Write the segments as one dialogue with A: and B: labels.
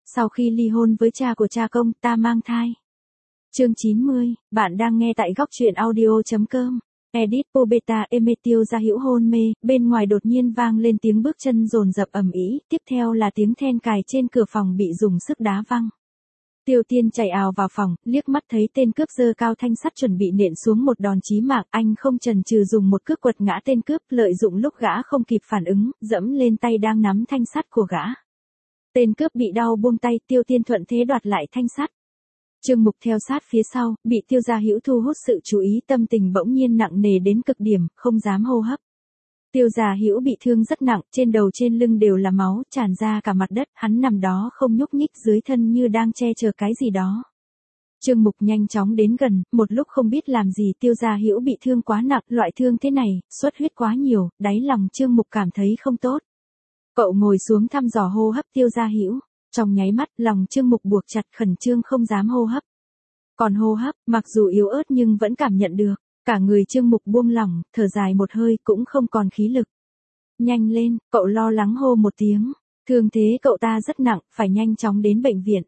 A: Sau khi ly hôn với cha của cha công, ta mang thai. Chương 90, bạn đang nghe tại góc truyện audio.com. Edit Pobeta Emetio Gia Hữu hôn mê, bên ngoài đột nhiên vang lên tiếng bước chân dồn dập ầm ĩ, tiếp theo là tiếng then cài trên cửa phòng bị dùng sức đá văng. Tiêu Tiên chạy ào vào phòng, liếc mắt thấy tên cướp giơ cao thanh sắt chuẩn bị nện xuống một đòn chí mạng, anh không chần chừ dùng một cước quật ngã tên cướp, lợi dụng lúc gã không kịp phản ứng, dẫm lên tay đang nắm thanh sắt của gã. Tên cướp bị đau buông tay, Tiêu Tiên thuận thế đoạt lại thanh sắt. Trương Mục theo sát phía sau, bị Tiêu Gia Hữu thu hút sự chú ý, tâm tình bỗng nhiên nặng nề đến cực điểm, không dám hô hấp. Tiêu Gia Hữu bị thương rất nặng, trên đầu trên lưng đều là máu, tràn ra cả mặt đất, hắn nằm đó không nhúc nhích, dưới thân như đang che chở cái gì đó. Trương Mục nhanh chóng đến gần, một lúc không biết làm gì, Tiêu Gia Hữu bị thương quá nặng, loại thương thế này, xuất huyết quá nhiều, đáy lòng Trương Mục cảm thấy không tốt. Cậu ngồi xuống thăm dò hô hấp Tiêu Gia Hữu. Trong nháy mắt, lòng Trương Mục buộc chặt, khẩn trương không dám hô hấp. Còn hô hấp, mặc dù yếu ớt nhưng vẫn cảm nhận được, cả người Trương Mục buông lỏng, thở dài một hơi cũng không còn khí lực. Nhanh lên, cậu lo lắng hô một tiếng, thương thế cậu ta rất nặng, phải nhanh chóng đến bệnh viện.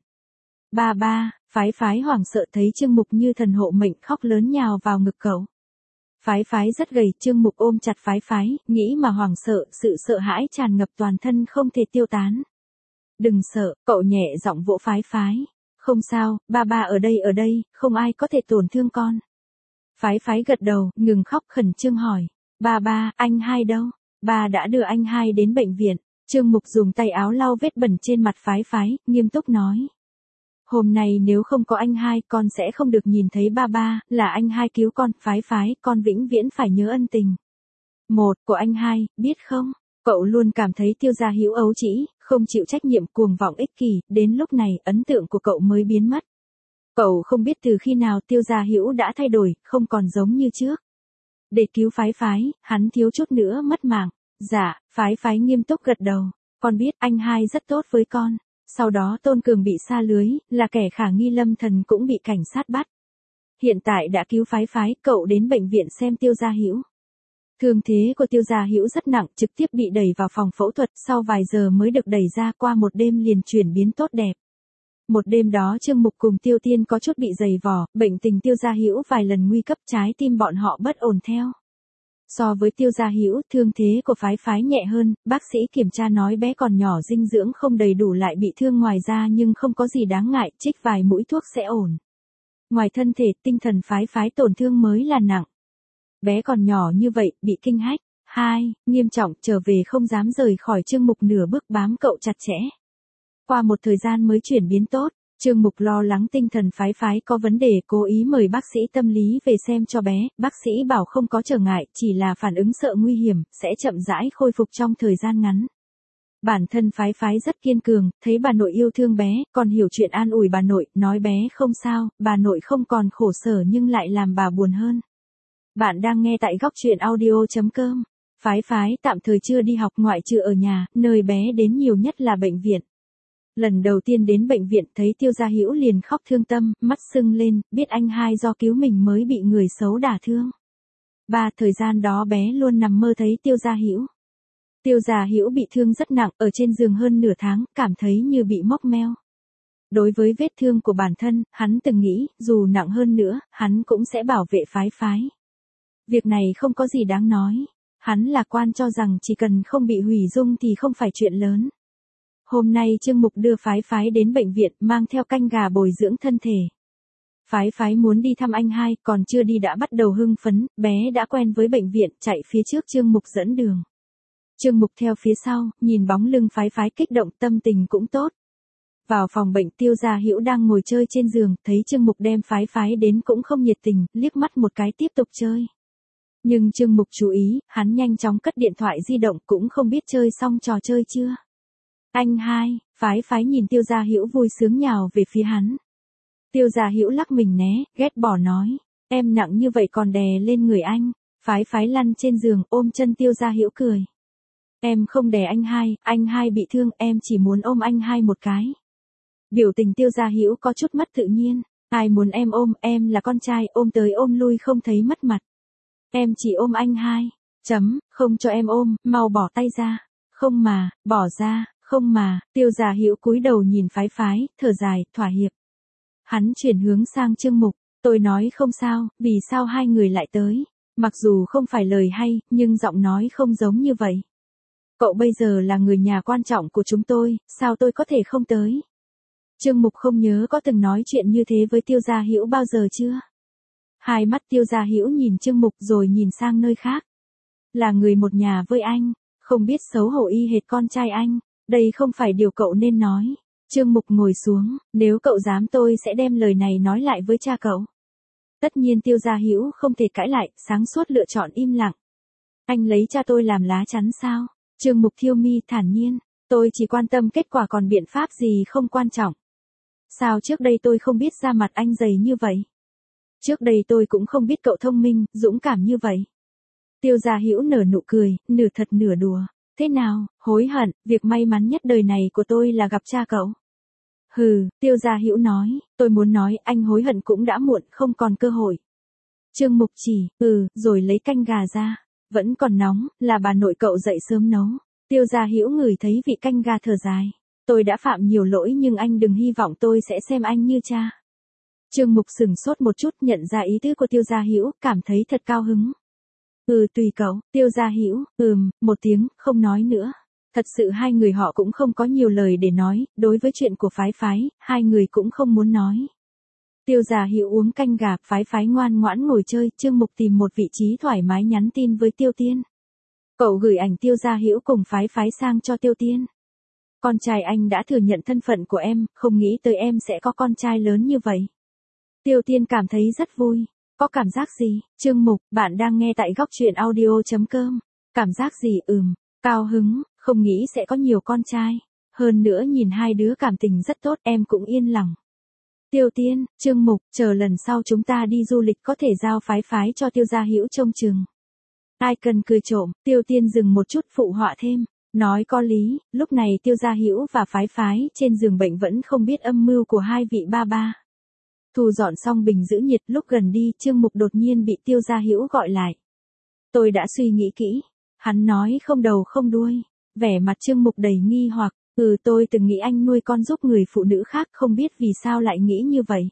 A: Ba, Phái hoảng sợ thấy Trương Mục như thần hộ mệnh, khóc lớn nhào vào ngực cậu. Phái rất gầy, Trương Mục ôm chặt Phái, nghĩ mà hoảng sợ, sự sợ hãi tràn ngập toàn thân không thể tiêu tán. Đừng sợ, cậu nhẹ giọng vỗ Phái. Không sao, ba ở đây, không ai có thể tổn thương con. Phái gật đầu, ngừng khóc khẩn trương hỏi. Ba, anh hai đâu? Ba đã đưa anh hai đến bệnh viện. Trương Mục dùng tay áo lau vết bẩn trên mặt Phái, nghiêm túc nói. Hôm nay nếu không có anh hai, con sẽ không được nhìn thấy ba, là anh hai cứu con, Phái, con vĩnh viễn phải nhớ ân tình. Một, của anh hai, biết không? Cậu luôn cảm thấy Tiêu Gia Hữu ấu trĩ, không chịu trách nhiệm, cuồng vọng ích kỷ, đến lúc này, ấn tượng của cậu mới biến mất. Cậu không biết từ khi nào Tiêu Gia Hữu đã thay đổi, không còn giống như trước. Để cứu Phái, hắn thiếu chút nữa mất mạng. Dạ, Phái nghiêm túc gật đầu. Con biết anh hai rất tốt với con. Sau đó Tôn Cường bị sa lưới, là kẻ khả nghi Lâm Thần cũng bị cảnh sát bắt. Hiện tại đã cứu Phái, cậu đến bệnh viện xem Tiêu Gia Hữu. Thương thế của Tiêu Gia Hữu rất nặng, trực tiếp bị đẩy vào phòng phẫu thuật, sau vài giờ mới được đẩy ra, qua một đêm liền chuyển biến tốt đẹp. Một đêm đó Trương Mục cùng Tiêu Tiên có chút bị dày vò, bệnh tình Tiêu Gia Hữu vài lần nguy cấp, trái tim bọn họ bất ổn theo. So với Tiêu Gia Hữu, thương thế của Phái nhẹ hơn, bác sĩ kiểm tra nói bé còn nhỏ, dinh dưỡng không đầy đủ, lại bị thương ngoài da nhưng không có gì đáng ngại, trích vài mũi thuốc sẽ ổn. Ngoài thân thể, tinh thần Phái tổn thương mới là nặng. Bé còn nhỏ như vậy, bị kinh hách. 2, nghiêm trọng, trở về không dám rời khỏi Trương Mục, nửa bước bám cậu chặt chẽ. Qua một thời gian mới chuyển biến tốt, Trương Mục lo lắng tinh thần Phái có vấn đề, cố ý mời bác sĩ tâm lý về xem cho bé, bác sĩ bảo không có trở ngại, chỉ là phản ứng sợ nguy hiểm, sẽ chậm rãi khôi phục trong thời gian ngắn. Bản thân Phái rất kiên cường, thấy bà nội yêu thương bé, còn hiểu chuyện an ủi bà nội, nói bé không sao, bà nội không còn khổ sở nhưng lại làm bà buồn hơn. Bạn đang nghe tại góc truyện audio.com. Phái tạm thời chưa đi học, ngoại trừ ở nhà, nơi bé đến nhiều nhất là bệnh viện. Lần đầu tiên đến bệnh viện thấy Tiêu Gia Hữu liền khóc thương tâm, mắt sưng lên, biết anh hai do cứu mình mới bị người xấu đả thương. 3, thời gian đó bé luôn nằm mơ thấy Tiêu Gia Hữu. Tiêu Gia Hữu bị thương rất nặng, ở trên giường hơn nửa tháng, cảm thấy như bị móc meo. Đối với vết thương của bản thân, hắn từng nghĩ, dù nặng hơn nữa, hắn cũng sẽ bảo vệ Phái. Việc này không có gì đáng nói. Hắn lạc quan cho rằng chỉ cần không bị hủy dung thì không phải chuyện lớn. Hôm nay Trương Mục đưa Phái đến bệnh viện, mang theo canh gà bồi dưỡng thân thể. Phái muốn đi thăm anh hai, còn chưa đi đã bắt đầu hưng phấn, bé đã quen với bệnh viện, chạy phía trước Trương Mục dẫn đường. Trương Mục theo phía sau, nhìn bóng lưng Phái kích động, tâm tình cũng tốt. Vào phòng bệnh, Tiêu Gia Hữu đang ngồi chơi trên giường, thấy Trương Mục đem Phái đến cũng không nhiệt tình, liếc mắt một cái tiếp tục chơi. Nhưng Trương Mục chú ý, hắn nhanh chóng cất điện thoại di động, cũng không biết chơi xong trò chơi chưa. Anh hai, Phái nhìn Tiêu Gia Hữu vui sướng nhào về phía hắn. Tiêu Gia Hữu lắc mình né, ghét bỏ nói, em nặng như vậy còn đè lên người anh. Phái lăn trên giường, ôm chân Tiêu Gia Hữu cười. Em không đè anh hai bị thương, em chỉ muốn ôm anh hai một cái. Biểu tình Tiêu Gia Hữu có chút mất tự nhiên, ai muốn em ôm, em là con trai, ôm tới ôm lui không thấy mất mặt. Em chỉ ôm anh hai, không cho em ôm, mau bỏ tay ra. Không mà, bỏ ra, Không mà, Tiêu Gia Hữu cúi đầu nhìn phái phái, thở dài, thỏa hiệp. Hắn chuyển hướng sang Trương Mục, tôi nói không sao, vì sao hai người lại tới? Mặc dù không phải lời hay, nhưng giọng nói không giống như vậy. Cậu bây giờ là người nhà quan trọng của chúng tôi, sao tôi có thể không tới? Trương Mục không nhớ có từng nói chuyện như thế với Tiêu Gia Hữu bao giờ chưa? Hai mắt Tiêu Gia Hữu nhìn Trương Mục rồi nhìn sang nơi khác. Là người một nhà với anh, không biết xấu hổ y hệt con trai anh, đây không phải điều cậu nên nói. Trương Mục ngồi xuống, nếu cậu dám tôi sẽ đem lời này nói lại với cha cậu. Tất nhiên Tiêu Gia Hữu không thể cãi lại, sáng suốt lựa chọn im lặng. Anh lấy cha tôi làm lá chắn sao? Trương Mục thiêu mi thản nhiên, tôi chỉ quan tâm kết quả còn biện pháp gì không quan trọng. Sao trước đây tôi không biết da mặt anh dày như vậy? Trước đây tôi cũng không biết cậu thông minh, dũng cảm như vậy. Tiêu Gia Hữu nở nụ cười, nửa thật nửa đùa. Thế nào, hối hận, việc may mắn nhất đời này của tôi là gặp cha cậu. Hừ, Tiêu Gia Hữu nói, tôi muốn nói anh hối hận cũng đã muộn, không còn cơ hội. Trương Mục chỉ, rồi lấy canh gà ra. Vẫn còn nóng, là bà nội cậu dậy sớm nấu. Tiêu Gia Hữu ngửi thấy vị canh gà thở dài. Tôi đã phạm nhiều lỗi nhưng anh đừng hy vọng tôi sẽ xem anh như cha. Trương Mục sửng sốt một chút, nhận ra ý tứ của Tiêu Gia Hữu, cảm thấy thật cao hứng. Tùy cậu, Tiêu Gia Hữu, một tiếng, không nói nữa. Thật sự hai người họ cũng không có nhiều lời để nói, đối với chuyện của phái phái, hai người cũng không muốn nói. Tiêu Gia Hữu uống canh gà, phái phái ngoan ngoãn ngồi chơi, Trương Mục tìm một vị trí thoải mái nhắn tin với Tiêu Tiên. Cậu gửi ảnh Tiêu Gia Hữu cùng phái phái sang cho Tiêu Tiên. Con trai anh đã thừa nhận thân phận của em, không nghĩ tới em sẽ có con trai lớn như vậy. Tiêu Tiên cảm thấy rất vui. Có cảm giác gì? Trương Mục, bạn đang nghe tại góc truyện audio.com. Cảm giác gì? Cao hứng, không nghĩ sẽ có nhiều con trai. Hơn nữa nhìn hai đứa cảm tình rất tốt, em cũng yên lòng. Tiêu Tiên, Trương Mục, chờ lần sau chúng ta đi du lịch có thể giao phái phái cho Tiêu Gia Hữu trông chừng. Ai cần cười trộm, Tiêu Tiên dừng một chút phụ họa thêm. Nói có lý, lúc này Tiêu Gia Hữu và phái phái trên giường bệnh vẫn không biết âm mưu của hai vị ba ba. Thu dọn xong bình giữ nhiệt, lúc gần đi, Trương Mục đột nhiên bị Tiêu Gia Hữu gọi lại. Tôi đã suy nghĩ kỹ. Hắn nói không đầu không đuôi. Vẻ mặt Trương Mục đầy nghi hoặc, tôi từng nghĩ anh nuôi con giúp người phụ nữ khác, không biết vì sao lại nghĩ như vậy.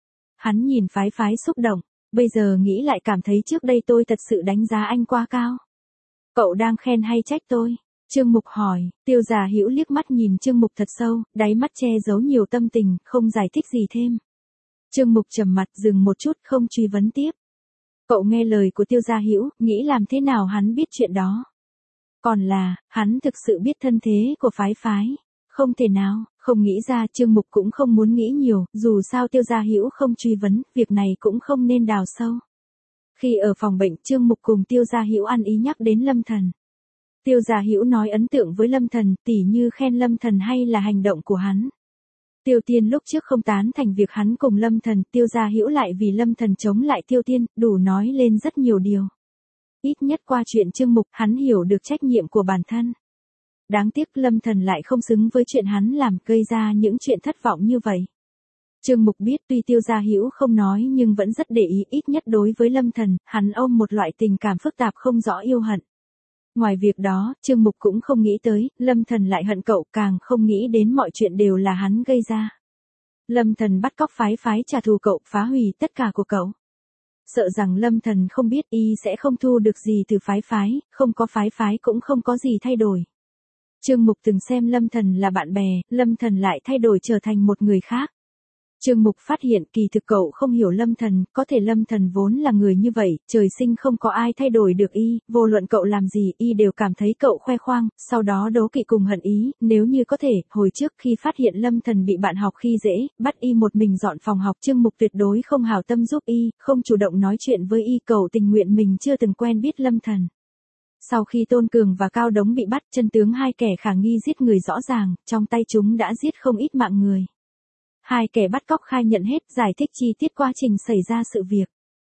A: Hắn nhìn phái phái xúc động, bây giờ nghĩ lại cảm thấy trước đây tôi thật sự đánh giá anh quá cao. Cậu đang khen hay trách tôi? Trương Mục hỏi. Tiêu Gia Hữu liếc mắt nhìn Trương Mục thật sâu, đáy mắt che giấu nhiều tâm tình, không giải thích gì thêm. Trương Mục trầm mặt, dừng một chút, không truy vấn tiếp. Cậu nghe lời của Tiêu Gia Hữu, nghĩ làm thế nào hắn biết chuyện đó? Còn là, hắn thực sự biết thân thế của phái phái? Không thể nào, không nghĩ ra. Trương Mục cũng không muốn nghĩ nhiều, dù sao Tiêu Gia Hữu không truy vấn, việc này cũng không nên đào sâu. Khi ở phòng bệnh, Trương Mục cùng Tiêu Gia Hữu ăn ý nhắc đến Lâm Thần. Tiêu Gia Hữu nói ấn tượng với Lâm Thần, tỉ như khen Lâm Thần hay là hành động của hắn. Tiêu Tiên lúc trước không tán thành việc hắn cùng Lâm Thần, Tiêu Gia Hữu lại vì Lâm Thần chống lại Tiêu Tiên, đủ nói lên rất nhiều điều. Ít nhất qua chuyện Trương Mục, hắn hiểu được trách nhiệm của bản thân. Đáng tiếc Lâm Thần lại không xứng với chuyện hắn làm, gây ra những chuyện thất vọng như vậy. Trương Mục biết tuy Tiêu Gia Hữu không nói nhưng vẫn rất để ý, ít nhất đối với Lâm Thần, hắn ôm một loại tình cảm phức tạp không rõ yêu hận. Ngoài việc đó, Trương Mục cũng không nghĩ tới, Lâm Thần lại hận cậu, càng không nghĩ đến mọi chuyện đều là hắn gây ra. Lâm Thần bắt cóc phái phái trả thù cậu, phá hủy tất cả của cậu. Sợ rằng Lâm Thần không biết, y sẽ không thu được gì từ phái phái, không có phái phái cũng không có gì thay đổi. Trương Mục từng xem Lâm Thần là bạn bè, Lâm Thần lại thay đổi trở thành một người khác. Trương Mục phát hiện kỳ thực cậu không hiểu Lâm Thần, có thể Lâm Thần vốn là người như vậy, trời sinh không có ai thay đổi được y, vô luận cậu làm gì, y đều cảm thấy cậu khoe khoang, sau đó đố kỵ cùng hận ý, nếu như có thể, hồi trước khi phát hiện Lâm Thần bị bạn học khi dễ, bắt y một mình dọn phòng học, Trương Mục tuyệt đối không hảo tâm giúp y, không chủ động nói chuyện với y, cậu tình nguyện mình chưa từng quen biết Lâm Thần. Sau khi Tôn Cường và Cao Đống bị bắt, chân tướng hai kẻ khả nghi giết người rõ ràng, trong tay chúng đã giết không ít mạng người. Hai kẻ bắt cóc khai nhận hết, giải thích chi tiết quá trình xảy ra sự việc.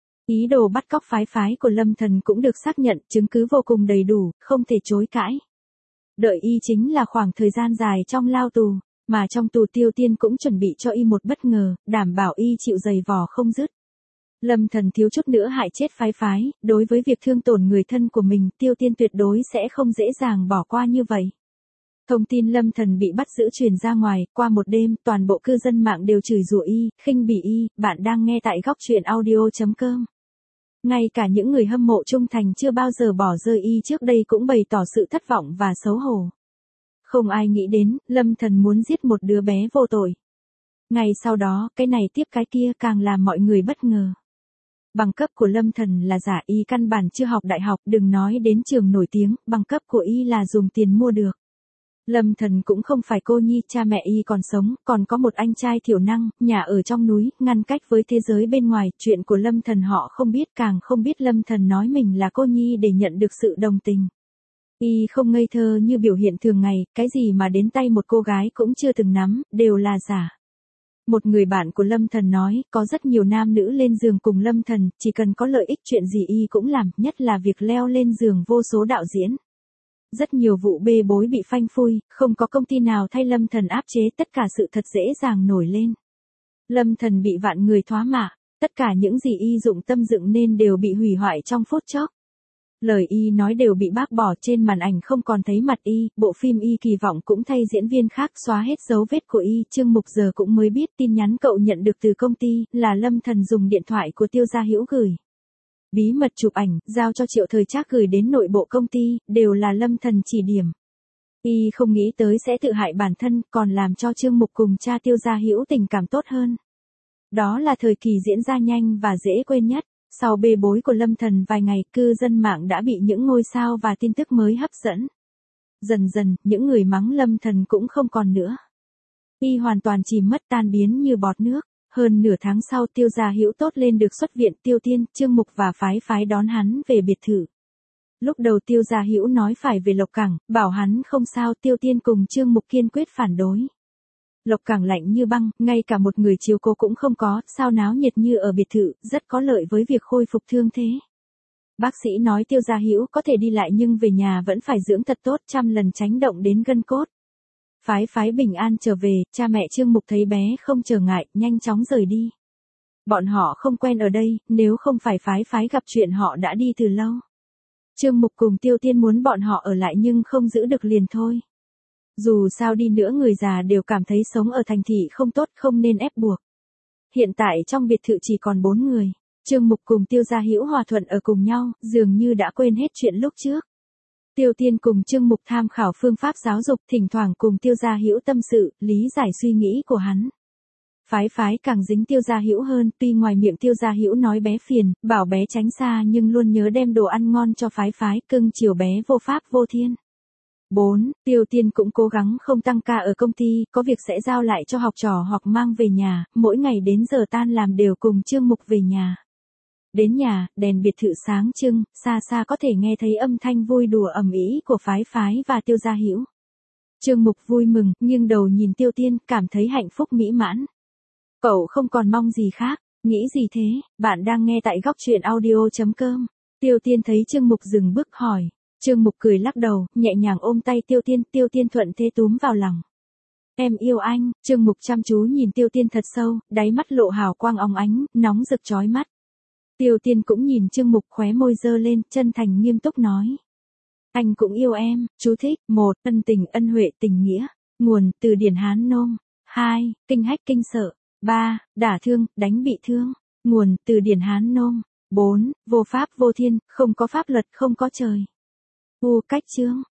A: Ý đồ bắt cóc phái phái của Lâm Thần cũng được xác nhận, chứng cứ vô cùng đầy đủ, không thể chối cãi. Đợi y chính là khoảng thời gian dài trong lao tù, mà trong tù Tiêu Tiên cũng chuẩn bị cho y một bất ngờ, đảm bảo y chịu giày vò không dứt. Lâm Thần thiếu chút nữa hại chết phái phái, đối với việc thương tổn người thân của mình, Tiêu Tiên tuyệt đối sẽ không dễ dàng bỏ qua như vậy. Thông tin Lâm Thần bị bắt giữ truyền ra ngoài, qua một đêm, toàn bộ cư dân mạng đều chửi rủa y, khinh bỉ y, bạn đang nghe tại góc truyện audio.com. Ngay cả những người hâm mộ trung thành chưa bao giờ bỏ rơi y trước đây cũng bày tỏ sự thất vọng và xấu hổ. Không ai nghĩ đến, Lâm Thần muốn giết một đứa bé vô tội. Ngày sau đó, cái này tiếp cái kia càng làm mọi người bất ngờ. Bằng cấp của Lâm Thần là giả, y căn bản chưa học đại học, đừng nói đến trường nổi tiếng, bằng cấp của y là dùng tiền mua được. Lâm Thần cũng không phải cô nhi, cha mẹ y còn sống, còn có một anh trai thiểu năng, nhà ở trong núi, ngăn cách với thế giới bên ngoài, chuyện của Lâm Thần họ không biết, càng không biết Lâm Thần nói mình là cô nhi để nhận được sự đồng tình. Y không ngây thơ như biểu hiện thường ngày, cái gì mà đến tay một cô gái cũng chưa từng nắm, đều là giả. Một người bạn của Lâm Thần nói, có rất nhiều nam nữ lên giường cùng Lâm Thần, chỉ cần có lợi ích chuyện gì y cũng làm, nhất là việc leo lên giường vô số đạo diễn. Rất nhiều vụ bê bối bị phanh phui, không có công ty nào thay Lâm Thần áp chế, tất cả sự thật dễ dàng nổi lên. Lâm Thần bị vạn người thoá mạ, tất cả những gì y dụng tâm dựng nên đều bị hủy hoại trong phút chốc. Lời y nói đều bị bác bỏ, trên màn ảnh không còn thấy mặt y, bộ phim y kỳ vọng cũng thay diễn viên khác xóa hết dấu vết của y. Trương Mục giờ cũng mới biết tin nhắn cậu nhận được từ công ty, là Lâm Thần dùng điện thoại của Tiêu Gia Hữu gửi. Bí mật chụp ảnh, giao cho Triệu Thời Trác gửi đến nội bộ công ty, đều là Lâm Thần chỉ điểm. Y không nghĩ tới sẽ tự hại bản thân, còn làm cho Trương Mục cùng cha Tiêu Gia Hữu tình cảm tốt hơn. Đó là thời kỳ diễn ra nhanh và dễ quên nhất. Sau bê bối của Lâm Thần vài ngày, cư dân mạng đã bị những ngôi sao và tin tức mới hấp dẫn. Dần dần, những người mắng Lâm Thần cũng không còn nữa. Y hoàn toàn chìm mất, tan biến như bọt nước. Hơn nửa tháng sau, Tiêu Gia Hữu tốt lên được xuất viện, Tiêu Tiên, Trương Mục và Phái Phái đón hắn về biệt thự. Lúc đầu Tiêu Gia Hữu nói phải về Lộc Cảng, bảo hắn không sao, Tiêu Tiên cùng Trương Mục kiên quyết phản đối. Lộc Cảng lạnh như băng, ngay cả một người chiếu cố cũng không có, sao náo nhiệt như ở biệt thự, rất có lợi với việc khôi phục thương thế. Bác sĩ nói Tiêu Gia Hữu có thể đi lại nhưng về nhà vẫn phải dưỡng thật tốt, 100 lần tránh động đến gân cốt. Phái Phái bình an trở về, cha mẹ Trương Mục thấy bé không trở ngại, nhanh chóng rời đi. Bọn họ không quen ở đây, nếu không phải Phái Phái gặp chuyện họ đã đi từ lâu. Trương Mục cùng Tiêu Tiên muốn bọn họ ở lại nhưng không giữ được liền thôi. Dù sao đi nữa người già đều cảm thấy sống ở thành thị không tốt, không nên ép buộc. Hiện tại trong biệt thự chỉ còn 4 người. Trương Mục cùng Tiêu Gia Hữu hòa thuận ở cùng nhau, dường như đã quên hết chuyện lúc trước. Tiêu Tiên cùng Trương Mục tham khảo phương pháp giáo dục, thỉnh thoảng cùng Tiêu Gia Hữu tâm sự, lý giải suy nghĩ của hắn. Phái Phái càng dính Tiêu Gia Hữu hơn, tuy ngoài miệng Tiêu Gia Hữu nói bé phiền, bảo bé tránh xa nhưng luôn nhớ đem đồ ăn ngon cho Phái Phái, cưng chiều bé vô pháp vô thiên. 4. Tiêu Tiên cũng cố gắng không tăng ca ở công ty, có việc sẽ giao lại cho học trò hoặc mang về nhà, mỗi ngày đến giờ tan làm đều cùng Trương Mục về nhà. Đến nhà, đèn biệt thự sáng trưng, xa xa có thể nghe thấy âm thanh vui đùa ầm ĩ của Phái Phái và Tiêu Gia Hữu. Trương Mục vui mừng, nghiêng đầu nhìn Tiêu Tiên, cảm thấy hạnh phúc mỹ mãn. Cậu không còn mong gì khác, nghĩ gì thế, bạn đang nghe tại góc truyện audio.com. Tiêu Tiên thấy Trương Mục dừng bước hỏi. Trương Mục cười lắc đầu, nhẹ nhàng ôm tay Tiêu Tiên thuận thế túm vào lòng. Em yêu anh. Trương Mục chăm chú nhìn Tiêu Tiên thật sâu, đáy mắt lộ hào quang óng ánh, nóng rực chói mắt. Tiêu Tiên cũng nhìn Trương Mục, khóe môi giơ lên, chân thành nghiêm túc nói. Anh cũng yêu em. Chú thích: 1. Ân tình ân huệ tình nghĩa. Nguồn: từ điển Hán Nôm. 2. Kinh hách kinh sợ. 3. Đả thương, đánh bị thương. Nguồn: từ điển Hán Nôm. 4. Vô pháp vô thiên, không có pháp luật, không có trời. Cách chương.